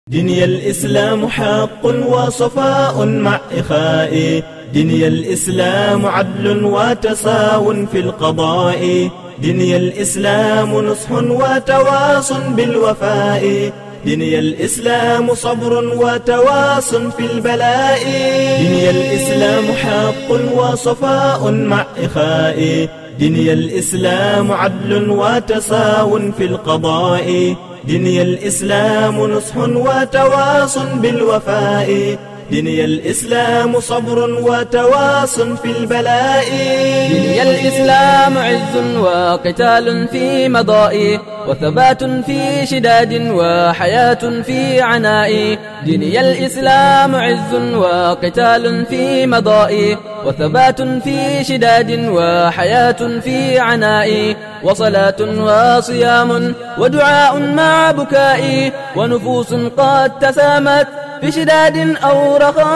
ديني الإسلام حق وصفاء مع إخاء، ديني الإسلام عدل وتساو في القضاء، ديني الإسلام نصح وتواص بالوفاء، ديني الإسلام صبر وتواص في البلاء، ديني الإسلام حق وصفاء مع إخاء، ديني الإسلام عدل وتساو في القضاء، ديني الإسلام نصح وتواص بالوفاء، ديني الإسلام صبر وتواص في البلاء، ديني الإسلام عز وقتال في مضاء، وثبات في شداد وحياة في عناء، ديني الإسلام عز وقتال في مضاء، وثبات في شداد وحياة في عناء، وصلاة وصيام ودعاء مع بكاء، ونفوس قد تسامت في شداد أو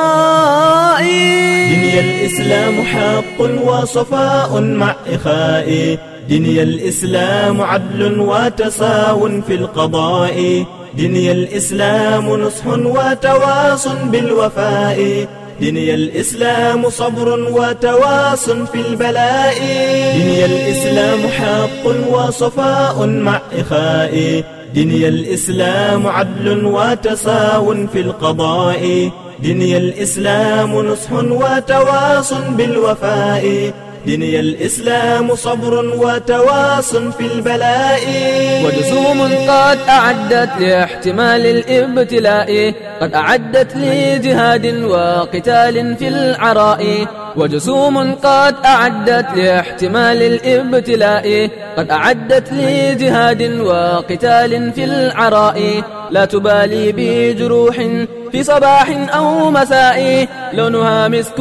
رخاء. ديني الإسلام حق وصفاء مع إخاء، ديني الإسلام عدل وتساو في القضاء، ديني الإسلام نصح وتواص بالوفاء، ديني الإسلام صبر وتواص في البلاء، ديني الإسلام حق وصفاء مع إخاء، ديني الإسلام عدل وتساو في القضاء، ديني الإسلام نصح وتواص بالوفاء، ديني الإسلام صبر وتواص في البلاء، وجسوم قد أعدت لاحتمال الابتلاء، قد أعدت لجهاد وقتال في العراء، وجسوم قد أعدت لاحتمال الابتلاء، قد أعدت لجهاد وقتال في العراء، لا تبالي بجروح في صباح أو مساء، لونها مسك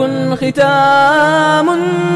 ختام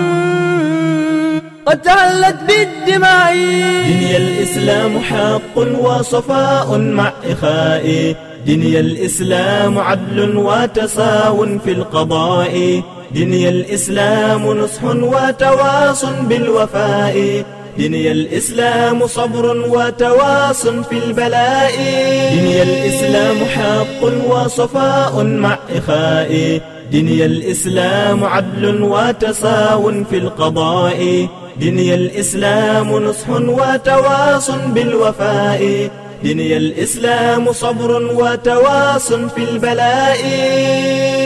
قد تهلت بالدماء. ديني الإسلام حق وصفاء مع إخاء، ديني الإسلام عدل وتساو في القضاء، ديني الإسلام نصح وتواص بالوفاء، ديني الإسلام صبر وتواص في البلاء، ديني الإسلام حق وصفاء مع إخاء، ديني الإسلام عدل وتساو في القضاء، ديني الإسلام نصح وتواص بالوفاء، ديني الإسلام صبر وتواص في البلاء.